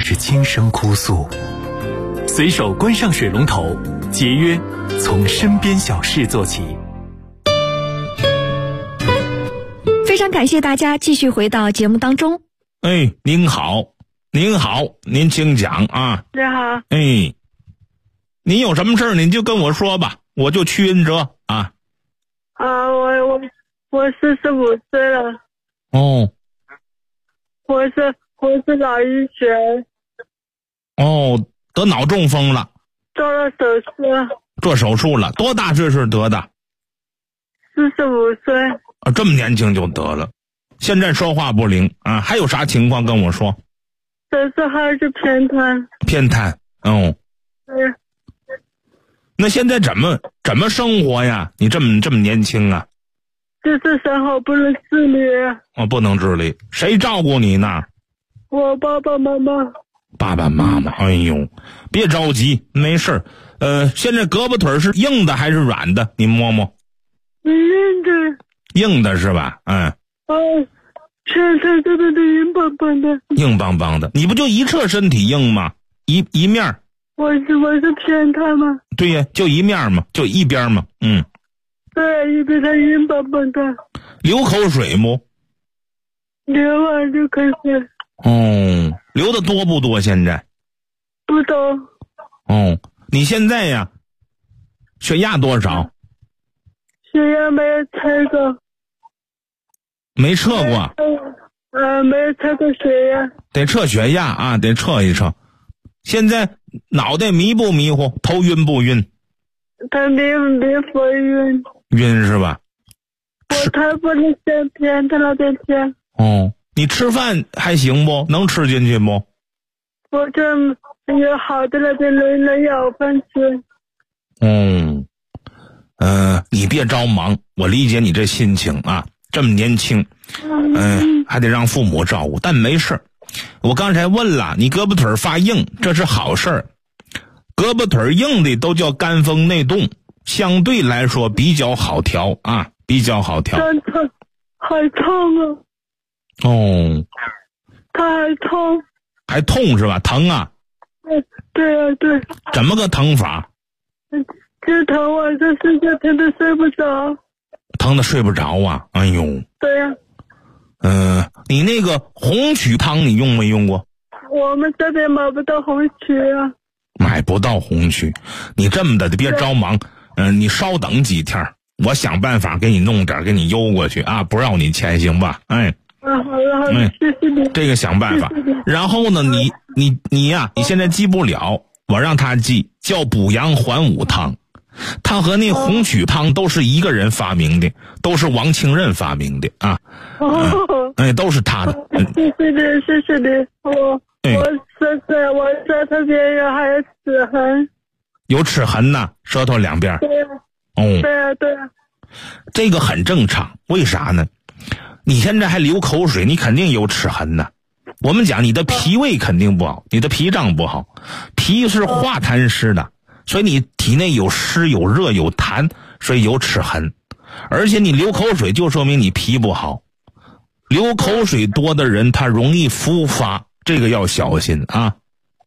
至轻声哭诉。随手关上水龙头，节约从身边小事做起。 非常感谢大家继续回到节目当中。 您好，您请讲啊。 你好。 您有什么事儿您就跟我说吧，我就屈恩哲啊。 我45岁了。 哦。 我是脑溢血。 哦，得脑中风了。 做了手术。 做手术了，多大岁数得的 ？45岁。 这么年轻就得了，现在说话不灵啊！还有啥情况跟我说？ 手术后是偏瘫。 偏瘫，那现在怎么生活呀？你这么年轻啊？ 就是生活不能自理。 不能自理，谁照顾你呢？ 我爸爸妈妈。 爸爸妈妈，别着急，没事儿。现在胳膊腿是硬的还是软的？你摸摸。 硬的。 硬的是吧？ 全身都硬邦邦的。 硬邦邦的，你不就一侧身体硬吗？一面。 我是偏瘫吗？ 对呀，就一面嘛，就一边嘛。 对，一边它硬邦邦的。 流口水不？ 流口水。 流的多不多？现在？ 不多。 你现在呀，血压多少？ 血压没有测过。 没测过？ 没有测过血压。 得测血压啊，得测一测。现在脑袋迷不迷糊？头晕不晕？ 他迷糊晕。 晕是吧？ 他不能先偏，他那边偏。 你吃饭还行不？能吃进去不？ 我这有好的那边能咬饭吃。 你别着忙，我理解你这心情啊，这么年轻，还得让父母照顾，但没事。我刚才问了，你胳膊腿发硬，这是好事儿。胳膊腿硬的都叫肝风内动，相对来说比较好调啊，比较好调。 还痛啊。他还痛。 还痛是吧？疼啊？ 对啊，对。 怎么个疼法？ 就疼，晚上睡觉疼得睡不着。 疼得睡不着啊？ 对呀。 你那个红曲汤你用没用过？ 我们这边买不到红曲啊。 买不到红曲，你这么的别着忙，你稍等几天，我想办法给你弄点，给你邮过去啊，不让你钱行吧？ 好了，谢谢你。 这个想办法。然后呢，你呀，你现在记不了，我让他记，叫补阳还武汤。他和那红曲汤都是一个人发明的，都是王清任发明的啊。都是他的。 谢谢你。我舌头边有还有齿痕。 有齿痕呐，舌头两边。 对啊。 这个很正常，为啥呢？你现在还流口水，你肯定有齿痕呐。我们讲你的脾胃肯定不好，你的脾脏不好，脾是化痰湿的，所以你体内有湿有热有痰，所以有齿痕。而且你流口水就说明你脾不好，流口水多的人他容易复发，这个要小心啊。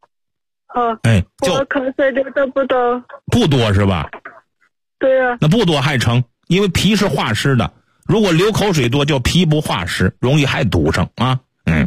我口水流的不多。 不多是吧？ 对啊。 那不多还成，因为脾是化湿的，如果流口水多叫脾不化湿，容易还堵上啊。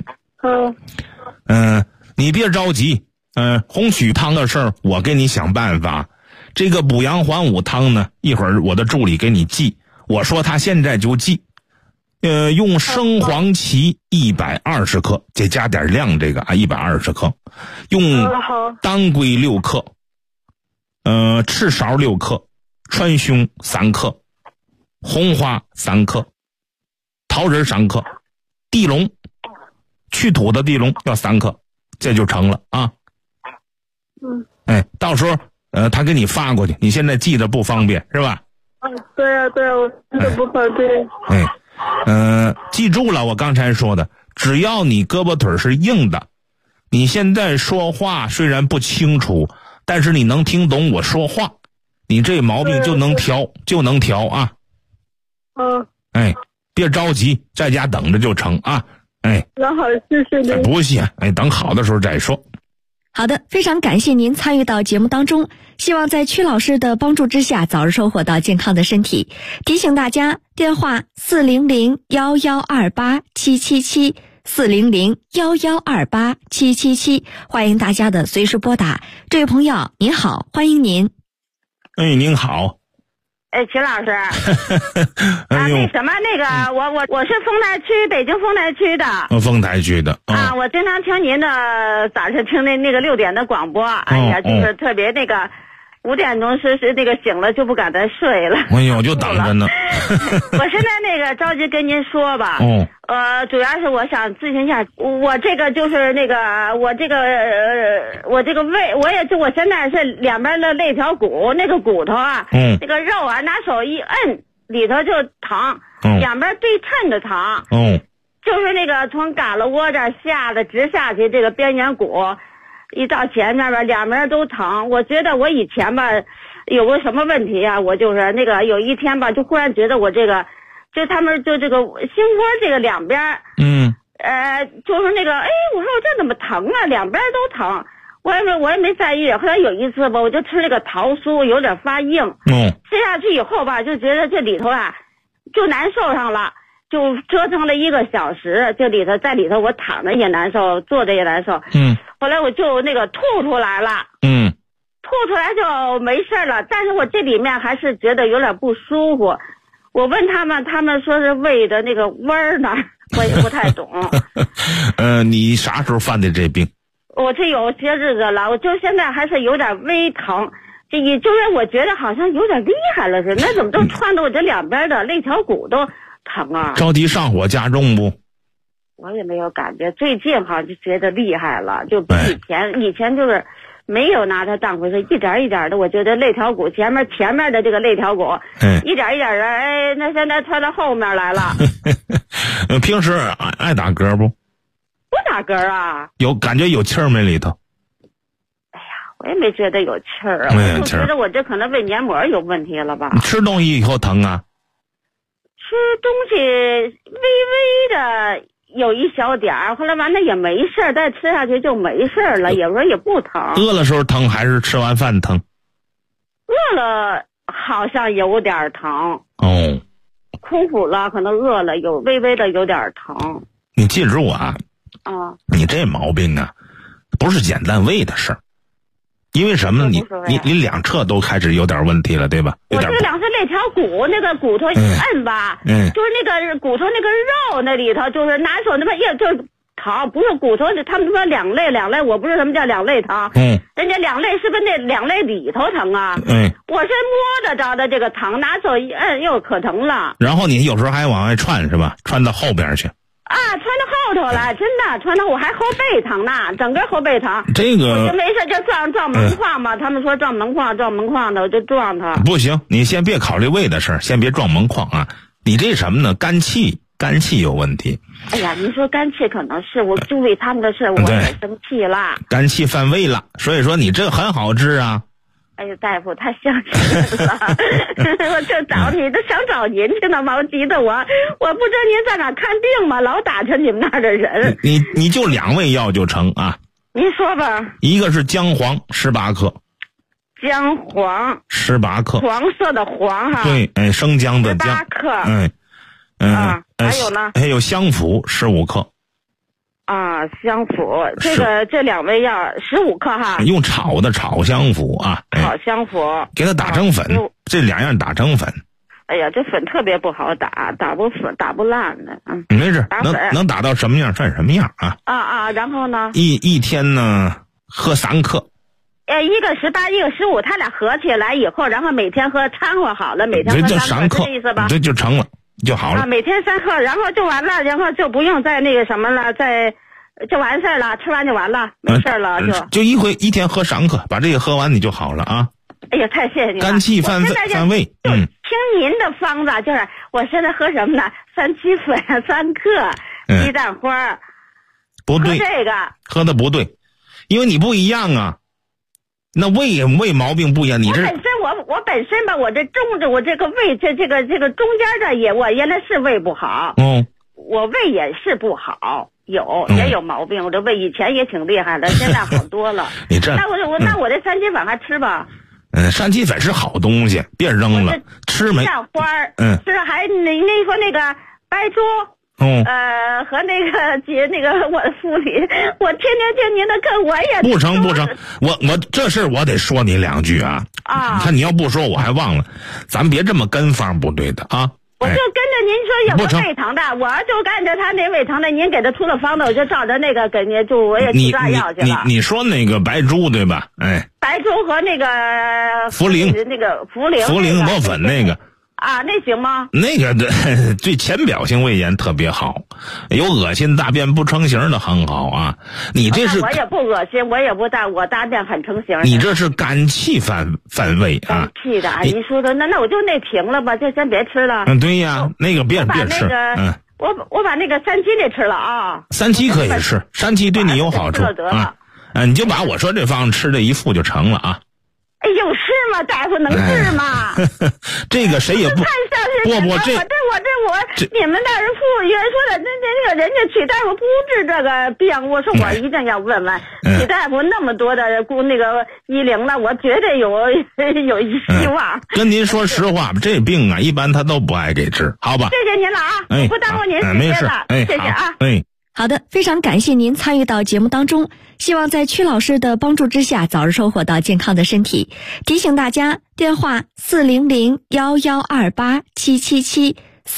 你别着急，红曲汤的事儿我给你想办法。这个补阳还武汤呢，一会儿我的助理给你记，我说他现在就记。用生黄芪120克，再加点量，这个120克，用当归6克，赤芍6克，川芎3克，红花3克，桃仁3克，地龙去土的地龙要3克，这就成了啊。到时候他给你发过去，你现在记得不方便是吧？ 对啊，我记得不方便。 记住了我刚才说的，只要你胳膊腿是硬的，你现在说话虽然不清楚，但是你能听懂我说话，你这毛病就能调啊。别着急，在家等着就成啊。 那好，谢谢你。 不谢，等好的时候再说。 好的，非常感谢您参与到节目当中，希望在曲老师的帮助之下，早日收获到健康的身体。提醒大家，电话400-1128-777，400-1128-777，欢迎大家的随时拨打。这位朋友您好，欢迎您。 哎，您好。 曲老师哎呦， 那什么，那个我是丰台区，北京丰台区的。 丰台区的啊，我经常听您的早上听那个6点的广播，哎呀，就是特别那个5点钟是那个醒了就不敢再睡了。 哎呦，就等着呢。 我现在那个着急跟您说吧。主要是我想咨询一下，我这个就是那个我这个胃，我现在是两边的肋条骨那个骨头啊，那个肉啊，拿手一摁里头就疼，两边对称的疼。就是那个从嘎了窝这儿下的直下去，这个边缘骨一到前面吧，两边都疼。我觉得我以前吧有个什么问题啊，我就是那个有一天吧，就忽然觉得我这个就他们就这个心窝这个两边，就是那个我说我这怎么疼啊，两边都疼。我也没在意。后来有一次吧，我就吃那个桃酥，有点发硬，吃下去以后吧，就觉得这里头啊就难受上了，就折腾了1个小时，就在里头我躺着也难受，坐着也难受。后来我就那个吐出来了，吐出来就没事了，但是我这里面还是觉得有点不舒服。我问他们说是胃的那个味儿呢，我也不太懂。 你啥时候犯的这病？ 我这有些日子了，我就现在还是有点微疼，也就是我觉得好像有点厉害了似的，那怎么都穿到我这两边的肋条骨都疼啊？ 着急上火加重不？ 我也没有感觉，最近好像就觉得厉害了，就比以前就是没有拿它当回事，一点一点的，我觉得肋条骨前面的这个肋条骨，一点一点的，那现在穿到后面来了。 平时爱打嗝不？ 不打嗝啊。 感觉有气儿没里头？ 哎呀，我也没觉得有气儿啊，我就觉得我这可能胃黏膜有问题了吧。 你吃东西以后疼啊？ 吃东西微微的有一小点儿，后来完了也没事儿，再吃下去就没事儿了，有时候也不疼。 饿了时候疼还是吃完饭疼？ 饿了好像有点疼。空腹了可能饿了有微微的有点疼。 你记住啊，你这毛病啊不是简单胃的事儿，因为什么呢？你两侧都开始有点问题了，对吧？ 我这个两侧肋条骨那个骨头一摁吧，就是那个骨头那个肉那里头，就是拿手那么就是疼，不是骨头，他们说两肋，我不知道什么叫两肋疼。人家两肋是不是那两肋里头疼啊？我是摸得着的这个疼，拿手一摁又可疼了。 然后你有时候还往外窜是吧？窜到后边去。 穿到后头了，真的穿到我还后背疼呢，整个后背疼。 这个我就没事就撞门框嘛，他们说撞门框的，我就撞它。 不行，你先别考虑胃的事儿，先别撞门框啊。你这什么呢？肝气有问题。 哎呀，您说肝气可能是我就为他们的事我也生气了。 肝气犯胃了，所以说你这很好治啊。 哎呦，大夫太相信了，我就找你，都想找您去呢嘛，我急得我不知道您在哪看病嘛，老打听你们那儿的人。 你就2味药就成啊。 您说吧。 一个是姜黄18克。 姜黄 18克，黄色的黄哈。 对，生姜的姜 18克。还有呢？ 还有香附15克。 香附，这2味药15克哈。 用炒香附啊。 炒香附。 给它打成粉，这2样打成粉。 哎呀，这粉特别不好打不烂的。 没事，能打到什么样算什么样啊。 然后呢？ 一天呢喝3克。 一个18，一个15，他俩合起来以后，然后每天喝掺和好了，每天喝3克，这意思吧？ 这就成了。就好了每天3克，然后就完了，然后就不用再那个什么了，就完事儿了，吃完就完了，没事了就一天喝3克，把这个喝完你就好了啊。 哎呀，太谢谢您了。 肝气犯胃。 听您的方子，就是我现在喝什么呢？3七粉3克，鸡蛋花。 不对， 喝这个喝的不对，因为你不一样啊。那胃毛病不一样，你这我本身吧，我这个胃这个中间的我原来是胃不好。 我胃也是不好，也有毛病。我这胃以前也挺厉害的，现在好多了。 你这那我这三七粉还吃吧？ 山七粉是好东西，别扔了，吃没？ 像花儿，是还那说那个白术。和那个我的妇理，我天天听您的课，我也不成，我这事我得说你2句啊！你看你要不说我还忘了，咱别这么跟方不对的啊！ 我就跟着您说有个胃疼的，我就按照他那胃疼的，您给他出了方子，我就照着那个给您，我也去抓药去了。 你说那个白术对吧？ 白术和那个茯苓， 那个茯苓磨粉那个。 那行吗？ 那个对浅表性胃炎特别好，有恶心大便不成形的很好啊。你这是我也不恶心，我大便很成型。 你这是肝气犯胃啊。 肝气的，你说的那我就那停了吧，就先别吃了。 对呀，那个别吃。 我把那个三七给吃了啊。 三七可以吃，三七对你有好处啊。你就把我说这方吃这一副就成了啊。 哎呦，是吗？大夫能治吗？ 这个谁也不太像是我你们那儿服务员说的，那个人家曲大夫不治这个病，我说我一定要问问曲大夫那么多的那个医龄了，我绝对有希望。 跟您说实话，这病啊，一般他都不爱给治，好吧？ 谢谢您了啊，不耽误您时间了，谢谢啊。 好的，非常感谢您参与到节目当中，希望在曲老师的帮助之下早日收获到健康的身体。提醒大家，电话400-1128-777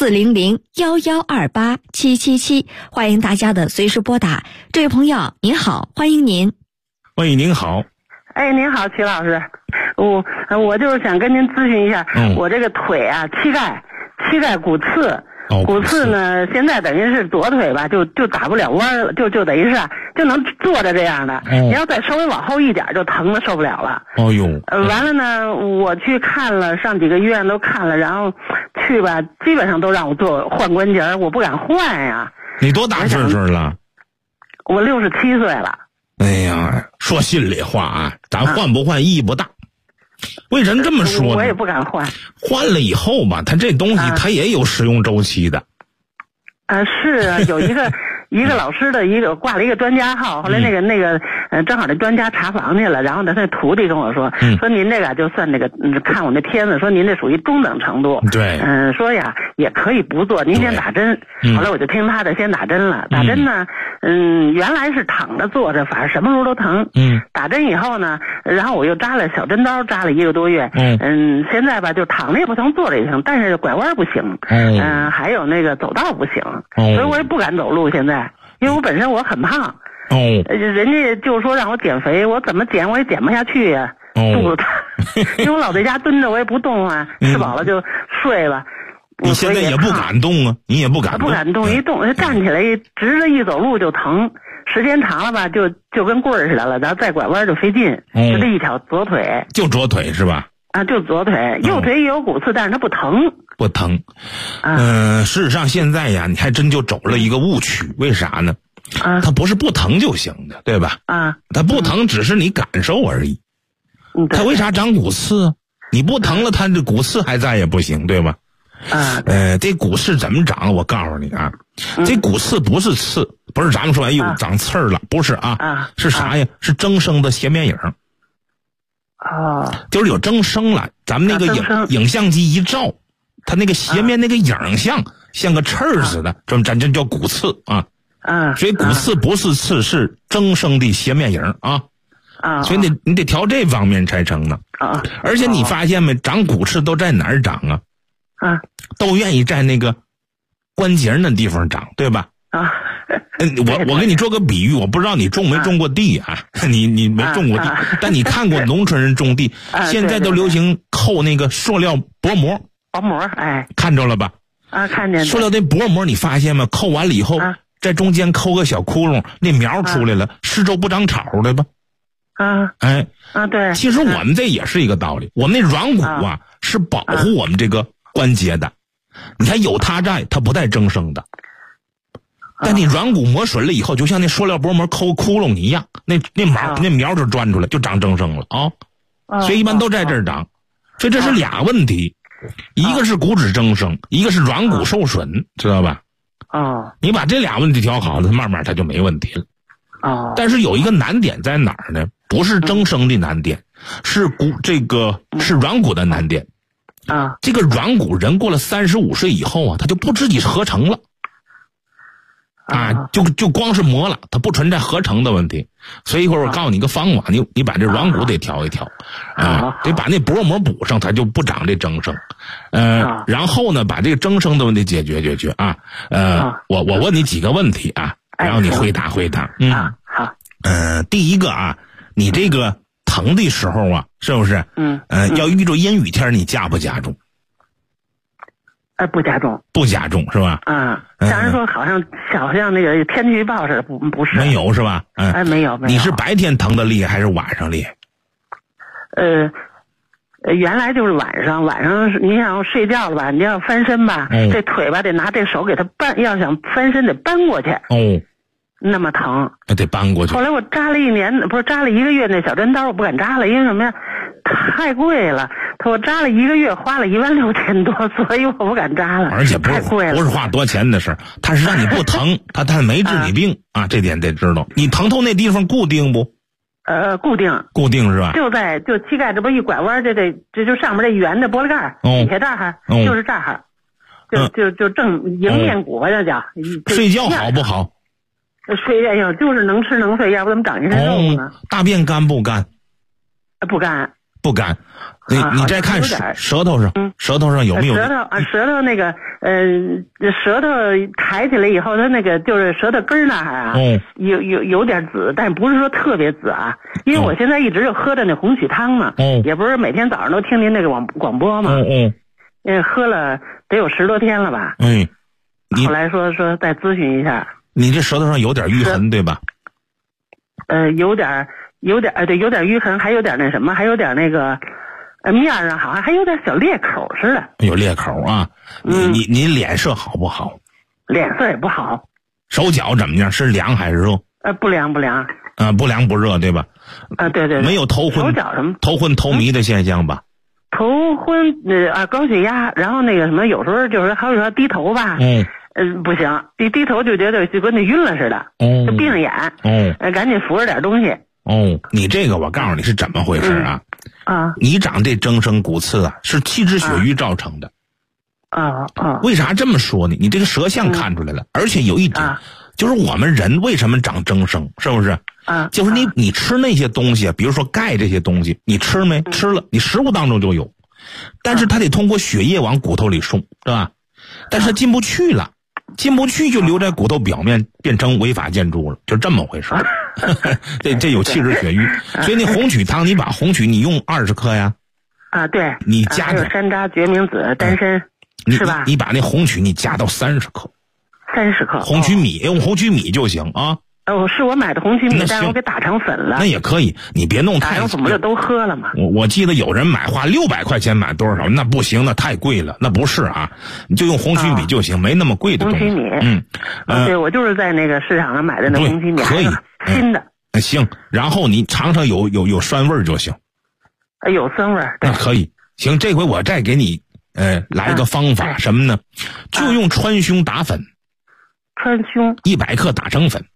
400-1128-777，欢迎大家的随时拨打。这位朋友您好，欢迎您。 喂，您好。 您好，曲老师，我就是想跟您咨询一下，我这个腿啊，膝盖骨刺。骨刺呢，现在等于是左腿吧，就打不了弯了，就等于是就能坐着这样的。你要再稍微往后一点，就疼的受不了了。完了呢，我去看了，上几个医院都看了，然后去吧，基本上都让我换关节，我不敢换呀。 你多大岁数了？ 我67岁了。 哎呀，说心里话啊，咱换不换意义不大。为什么这么说呢？ 我也不敢换。 换了以后吧，它这东西它也有使用周期的。 是啊，有一个老师的挂了一个专家号，后来那个正好那专家查房去了，然后呢，他徒弟跟我说，说您这个就算那个看我那片子，说您这属于中等程度。 对。 说呀也可以不做，您先打针。后来我就听他的，先打针了。打针呢，原来是躺着坐着，反正什么时候都疼。打针以后呢，然后我又扎了小针刀，扎了1个多月。现在吧就躺着也不疼，坐着也行，但是拐弯不行。还有那个走道不行。所以我也不敢走路现在，因为我本身我很胖。人家就说让我减肥，我怎么减我也减不下去呀。肚子大，因为我老在家蹲着，我也不动啊，吃饱了就睡了。 你现在也不敢动啊？你也不敢动？ 不敢动，一动站起来直着一走路就疼，时间长了吧就跟棍儿似的了，然后再拐弯就费劲。就这一条左腿， 就左腿是吧？ 就左腿，右腿也有骨刺，但是它不疼。 不疼。事实上现在呀，你还真就走了一个误区，为啥呢？它不是不疼就行的，对吧？它不疼只是你感受而已。它为啥长骨刺？你不疼了，它这骨刺还在也不行，对吧？这骨刺怎么长？我告诉你啊，这骨刺不是刺，不是咱们说长刺儿了，不是啊，是啥呀？是增生的斜面影。就是有增生了，咱们那个影像机一照，它那个斜面那个影像像个刺儿似的，咱这叫骨刺啊。所以骨刺不是刺，是增生的斜面影啊。所以你得调这方面才成呢。而且你发现没，长骨刺都在哪儿长啊？都愿意在那个关节那地方长，对吧？我给你做个比喻，我不知道你种没种过地啊？你没种过地，但你看过农村人种地，现在都流行扣那个塑料薄膜。 薄膜， 看着了吧？ 看见。 塑料那薄膜你发现吗？扣完了以后，在中间抠个小窟窿，那苗出来了，四周不长草了吧？ 对。 其实我们这也是一个道理，我们那软骨啊是保护我们这个关节的，你看有它在，它不带增生的。但你软骨磨损了以后，就像那塑料薄膜抠窟窿一样，那苗就钻出来，就长增生了啊。所以一般都在这儿长，所以这是俩问题，一个是骨质增生，一个是软骨受损，知道吧？ 你把这俩问题调好了，慢慢它就没问题了。但是有一个难点在哪儿呢？不是增生的难点，是软骨的难点。这个软骨人过了35岁以后啊，他就不自己合成了。就光是磨了，它不存在合成的问题。所以一会儿我告诉你个方法，你把这软骨得调一调，得把那薄膜补上，它就不长这增生。然后呢，把这个增生的问题解决啊。我问你几个问题啊，然后你回答。 好。 第一个啊，你这个疼的时候啊，是不是？要遇着阴雨天，你加不加重？ 不加重， 不加重是吧？ 像人说好像那个天气预报似的，不是没有是吧？ 没有。 你是白天疼的厉害还是晚上厉害？ 原来就是晚上你想睡觉了吧，你要翻身吧，这腿吧得拿这手给它搬，要想翻身得搬过去。那么疼， 得搬过去。 后来我扎了扎了1个月那小针刀，我不敢扎了，因为什么呀？太贵了。我扎了1个月，花了16000多，所以我不敢扎了。 而且太贵了， 不是花多钱的事，它是让你不疼，它没治你病啊，这点得知道。你疼痛那地方固定不？ 固定是吧？ 就膝盖这不一拐弯，这就上面这圆的玻璃盖，底下这儿就是这儿，就正迎面骨吧，这叫。 睡觉好不好？ 睡觉就是能吃能睡，要不怎么长一身肉呢？ 大便干不干？不干。你再看舌头上，舌头上有没有？ 舌头那个舌头抬起来以后，它那个就是舌头根那儿啊，有点紫，但不是说特别紫啊。因为我现在一直就喝着那红曲汤呢，也不是每天早上都听您那个广播嘛，喝了得有10多天了吧。后来说再咨询一下。 你这舌头上有点淤痕对吧？ 有点对，有点淤痕，还有点那什么，还有点那个面上好像还有点小裂口似的。 有裂口啊？你脸色好不好？ 脸色也不好。 手脚怎么样？是凉还是热？ 不凉。 不凉不热对吧？ 对。 没有头昏手脚什么头昏头迷的现象吧？ 头昏高血压，然后那个什么，有时候就是还有时候低头吧。不行，低头就觉得就跟那晕了似的，就闭上眼，赶紧扶着点东西。你这个我告诉你是怎么回事啊？你长这增生骨刺啊，是气滞血瘀造成的。为啥这么说呢？你这个舌象看出来了，而且有一点，就是我们人为什么长增生，是不是？就是你吃那些东西，比如说钙这些东西，你吃没？吃了，你食物当中就有，但是它得通过血液往骨头里送，是吧？但是它进不去了。就留在骨头表面，变成违法建筑了，就这么回事。这有气滞血瘀，所以那红曲汤，你把红曲你用20克呀。 对。 你加点山楂、决明子、丹参，是吧？ 你把那红曲你加到30克。 30克。 红曲米用红曲米就行啊。 是我买的红曲米，但是我给打成粉了。 那也可以，你别弄太。 打成粉不就都喝了吗？ 我记得有人花600块钱买多少？那不行，那太贵了，那不是啊。你就用红曲米就行，没那么贵的东西。 红曲米，对，我就是在那个市场上买的那红曲米， 可以， 新的。 行，然后你尝尝有酸味就行。 有酸味，对。 那可以，行，这回我再给你来一个方法，什么呢？就用川芎打粉。 川芎 100克打成粉。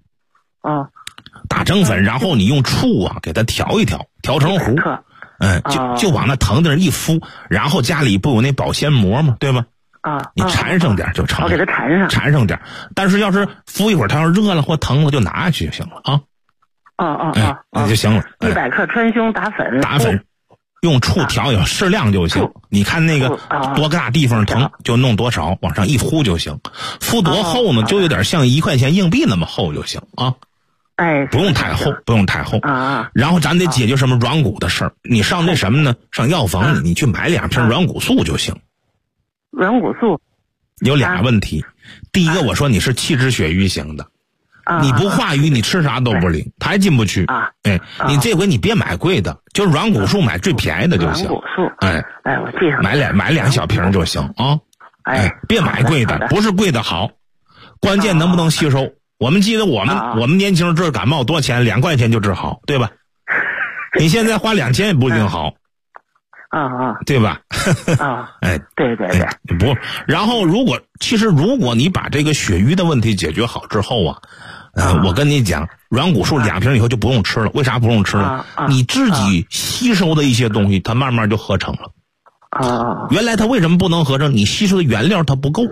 打成粉，然后你用醋啊给它调一调，调成糊。就往那疼的人一敷，然后家里不有那保鲜膜吗？对吧？你缠上点就成了。 我给它缠上点，但是要是敷一会儿，它要热了或疼了，就拿下去就行了啊。那就行了。 100克川芎打粉， 用醋调一调，适量就行。你看那个多大地方疼，就弄多少，往上一敷就行。敷多厚呢？就有点像1块钱硬币那么厚就行啊。不用太厚，不用太厚。然后咱得解决什么软骨的事儿。你上那什么呢？上药房你去买2瓶软骨素就行。 软骨素有俩问题，第一个我说你是气滞血瘀型的，你不化瘀，你吃啥都不灵，它还进不去。你这回你别买贵的，就软骨素买最便宜的就行。 软骨素，我记上。 买2小瓶就行啊。别买贵的，不是贵的好，关键能不能吸收。我们记得我们年轻人治感冒多钱，2块钱就治好，对吧？你现在花2000也不一定好。 对吧？ 哎，对， 不，然后如果你把这个血瘀的问题解决好之后啊，我跟你讲，软骨素2瓶以后就不用吃了。为啥不用吃了？你自己吸收的一些东西，它慢慢就合成了。原来它为什么不能合成？你吸收的原料它不够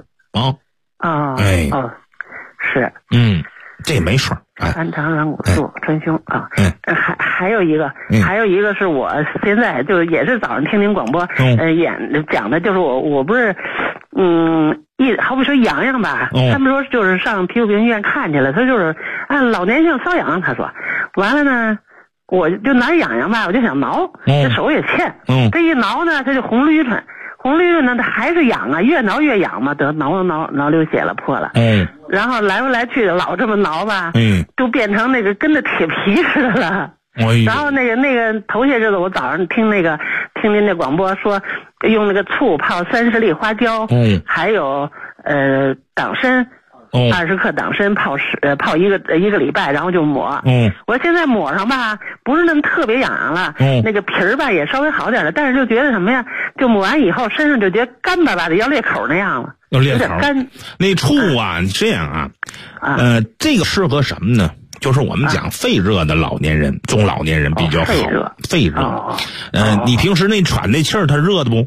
是， 这也没事儿。 安肠软骨素川芎啊，还有一个是我现在就也是早上听您广播，讲的就是我不是，好比说洋洋吧，他们说就是上皮肤病医院看去了，他就是按老年性瘙痒，他说，完了呢，我就哪痒痒吧，我就想挠，这手也欠，这一挠呢，它就红绿唇。红绿唇呢，它还是痒啊，越挠越痒嘛，得挠流血了，破了。然后来不来去老这么挠吧，就变成那个跟那铁皮似的了。然后那个头些日子，我早上听您那广播说，用那个醋泡30粒花椒，还有党参。20克党参泡一个礼拜，然后就抹。我现在抹上吧，不是那么特别痒痒了。那个皮儿吧也稍微好点了，但是就觉得什么呀？就抹完以后身上就觉得干巴巴的，要裂口那样了。 有点干。 那醋啊，这样这个适合什么呢？就是我们讲肺热的老年人、中老年人比较好。肺热。你平时那喘那气儿，它热不？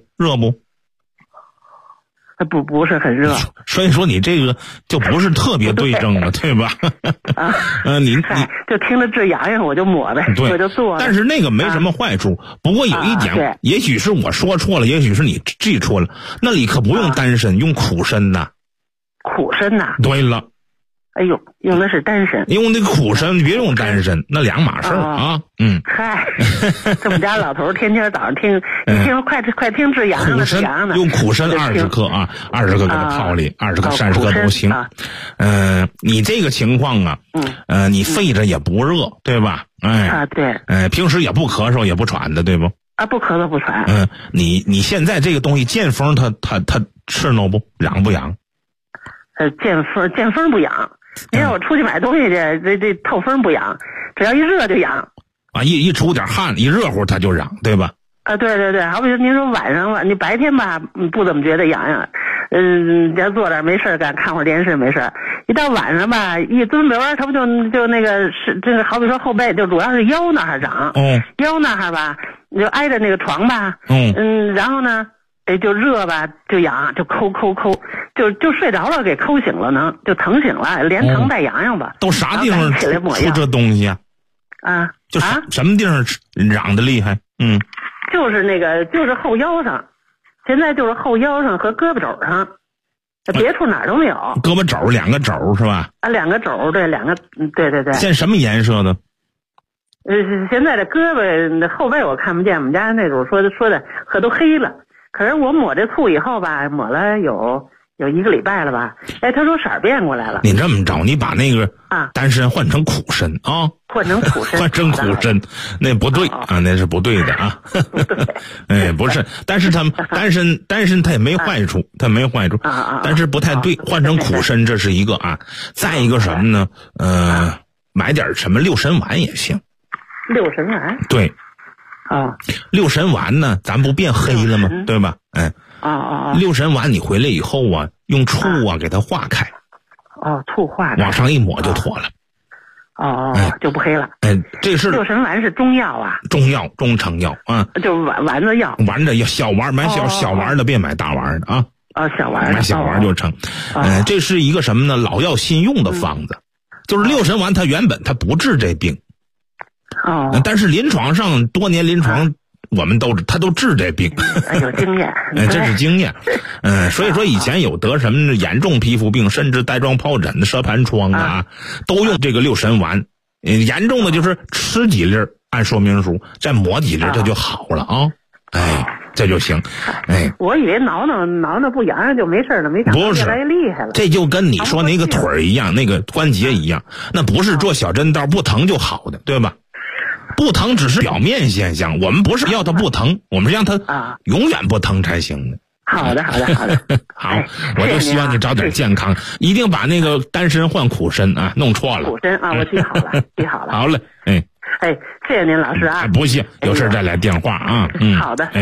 不是很热， 所以说你这个就不是特别对症了，对吧？你就听着治痒痒我就抹呗，我就做。 但是那个没什么坏处，不过有一点，也许是我说错了，也许是你记错了，那里可不用丹参，用苦参呐。 苦参呐？ 对了。 哎呦，用的是丹参， 用那个苦参，别用丹参，那两码事啊。 嗨，这么家老头天天早上听，你听快听治痒痒的， 用苦参20克啊，20克给它泡里，20克30克都行。你这个情况啊，你肺着也不热，对吧？ 对。 平时也不咳嗽也不喘的，对不？ 不咳嗽不喘。 你现在这个东西见风它刺挠不？痒不痒？ 见风不痒。你让我出去买东西去，这透风不痒，只要一热就痒。 一出点汗，一热乎它就痒，对吧？ 对，好比说您说晚上你白天吧不怎么觉得痒痒，要坐点没事干，看会儿电视没事。一到晚上吧，一蹲溜它不就那个是这个好比说后背就主要是腰那儿长，腰那儿吧你就挨着那个床吧，然后呢。就热吧，就痒，就抠，就睡着了，给抠醒了呢，就疼醒了，连疼带痒痒吧。 都啥地方出这东西啊？就是什么地方痒的厉害？ 就是后腰上，现在就是后腰上和胳膊肘上，别处哪儿都没有。 胳膊肘2个肘是吧 ？2个肘，对，2个，对。 现在什么颜色的？ 现在的胳膊后背我看不见，我们家那种说的可都黑了。可是我抹这醋以后吧，抹了有1个礼拜了吧？他说色儿变过来了。 你这么着，你把那个丹参换成苦参啊， 换成苦参， 那不对啊，那是不对的啊。不是，但是他们丹参它也没坏处，但是不太对，换成苦参这是一个啊。再一个什么呢？买点什么六神丸也行。 六神丸？ 对。六神丸呢，咱不变黑了吗？对吧？六神丸你回来以后啊，用醋给它化开。 醋化开， 往上一抹就妥了。 就不黑了。 这是六神丸是中药啊？ 中成药啊， 就是丸子药。 丸子药，小丸买小丸的，别买大丸的啊。 小丸买小丸就成。这是一个什么呢？老药新用的方子，就是六神丸它原本它不治这病。但是临床上多年临床，我们他都治这病， 有经验， 这是经验。所以说以前有得什么严重皮肤病，甚至带状疱疹的蛇盘疮的都用这个六神丸。严重的就是吃几粒，按说明书再抹几粒，这就好了啊。这就行。 我以为挠挠不痒痒就没事了，没想到越来越厉害了。 这就跟你说那个腿儿一样，那个关节一样，那不是做小针刀不疼就好的，对吧？不疼只是表面现象，我们不是要它不疼，我们是让它永远不疼才行的。 好的。 好，我就希望你找点健康，一定把那个丹参换苦参啊，弄错了。 苦参我记好了， 好嘞， 谢谢您老师啊。 不谢，有事再来电话啊。 好的。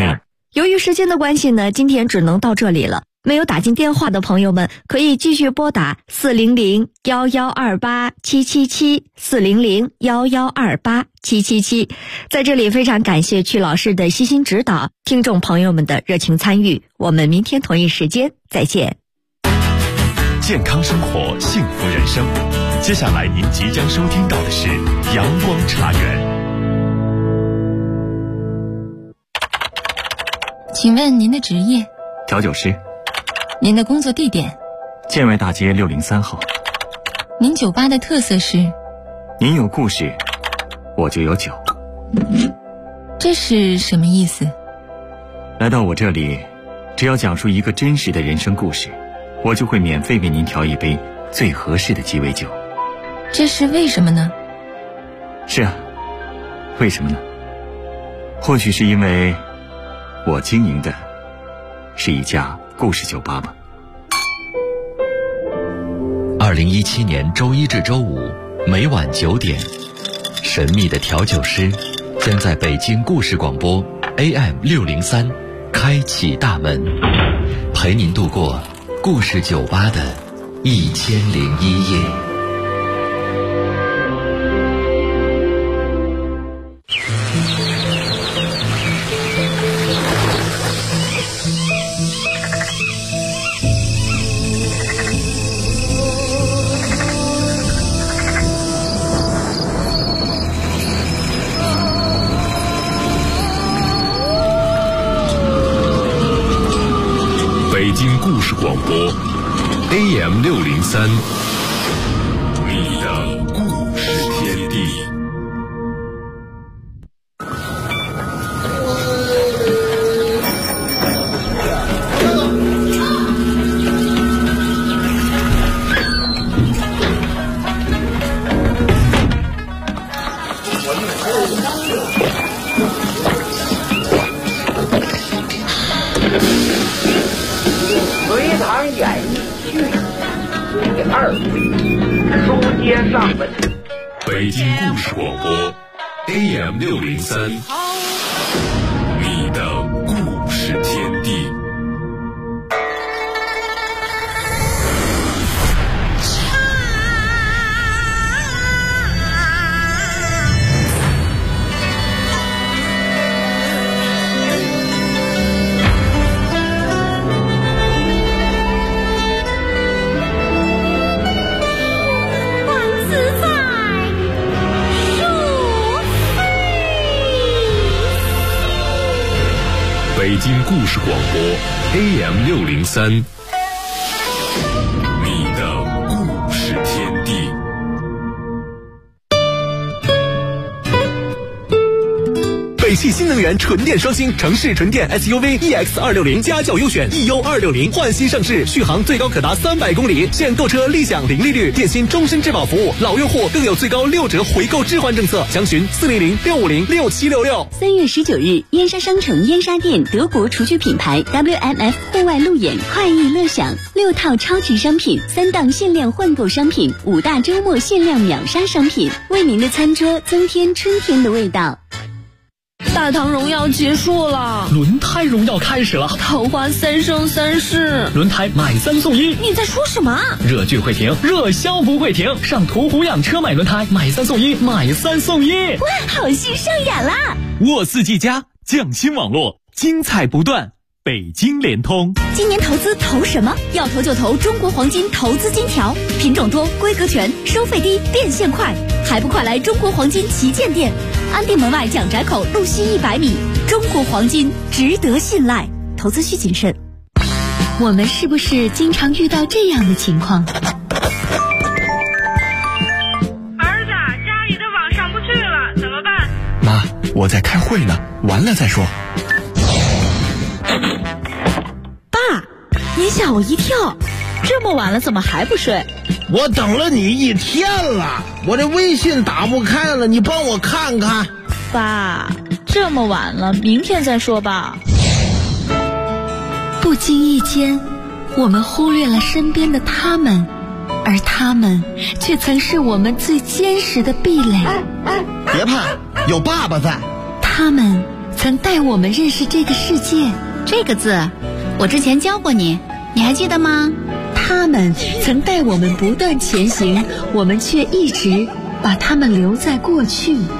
由于时间的关系呢，今天只能到这里了。没有打进电话的朋友们，可以继续拨打400-1128-777，400-1128-777。在这里非常感谢曲老师的悉心指导，听众朋友们的热情参与。我们明天同一时间再见。 健康生活，幸福人生。接下来您即将收听到的是阳光茶园。 请问您的职业？ 调酒师。 您的工作地点？ 建外大街603号。 您酒吧的特色是？ 您有故事，我就有酒。 这是什么意思？ 来到我这里，只要讲述一个真实的人生故事，我就会免费为您调一杯最合适的鸡尾酒。 这是为什么呢？ 是啊，为什么呢？或许是因为我经营的是一家故事酒吧吧。 2017年周一至周五每晚9点，神秘的调酒师将在北京故事广播 AM603 开启大门，陪您度过故事酒吧的1001夜。 北京故事广播 AM603， 你的故事天地。 隋唐演义序第2回，书接上文。 北京故事广播 AM603， 你的故事天地。北京故事广播 AM603， 你的故事天地。 北汽新能源纯电双星城市纯电 SUV EX260， 家轿优选 EU260， 换新上市，续航最高可达300公里，现购车立享零利率，电信终身质保服务，老用户更有最高6折回购置换政策，详询400-650-6766。 3月19日，燕莎商城燕莎店德国厨具品牌 WMF 户外路演快意乐享，6套超值商品，3档限量换购商品，5大周末限量秒杀商品，为您的餐桌增添春天的味道。 大唐荣耀结束了， 轮胎荣耀开始了， 桃花3生3世， 轮胎买3送1。 你在说什么？ 热剧会停，热销不会停，上途虎养车买轮胎，买3送1，买3送1。 哇，好戏上演啦！ 沃四 G 加匠心网络，精彩不断。北京联通， 今年投资投什么？要投就投中国黄金投资金条，品种多，规格全，收费低，变现快，还不快来中国黄金旗舰店，安定门外蒋宅口路西100米。中国黄金值得信赖，投资需谨慎。 我们是不是经常遇到这样的情况？ 儿子，家里的网上不去了，怎么办？ 妈，我在开会呢，完了再说。 你吓我一跳，这么晚了怎么还不睡？ 我等了你1天了，我这微信打不开了，你帮我看看。 爸，这么晚了，明天再说吧。 不经意间，我们忽略了身边的他们，而他们却曾是我们最坚实的壁垒。 别怕，有爸爸在。 他们曾带我们认识这个世界。 这个字，我之前教过你，你还记得吗？ 他们曾带我们不断前行，我们却一直把他们留在过去。